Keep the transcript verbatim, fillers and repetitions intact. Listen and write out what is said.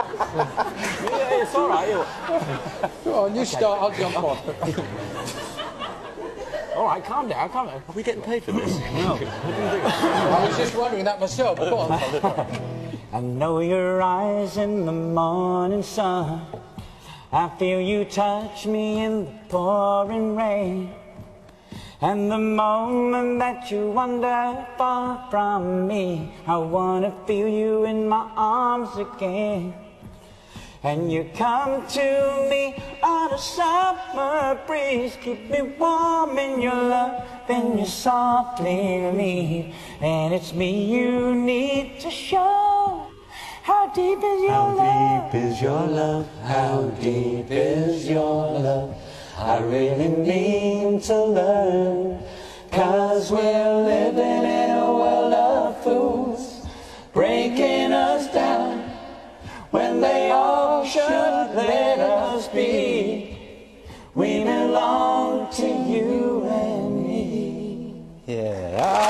Yeah, it's all right. Go on, you start, I'll jump on. All right, calm down, calm down. Are we getting paid for this? No. I was just wondering that myself. Go on. I know your eyes in the morning sun. I feel you touch me in the pouring rain. And the moment that you wander far from me, I wanna feel you in my arms again. And you come to me on a summer breeze, keep me warm in your love, then you softly leave. And it's me you need to show. How deep is your love? How deep is your love? How deep is your love? I really mean to learn, 'cause we're living in a world of fools, breaking us down when they all should let us be. We belong to you and me. Yeah.